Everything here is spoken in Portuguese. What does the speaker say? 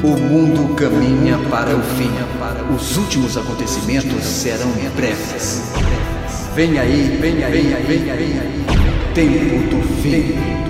O mundo caminha para o fim. Os últimos acontecimentos serão breves. Vem aí, vem aí, vem aí. Tempo do fim.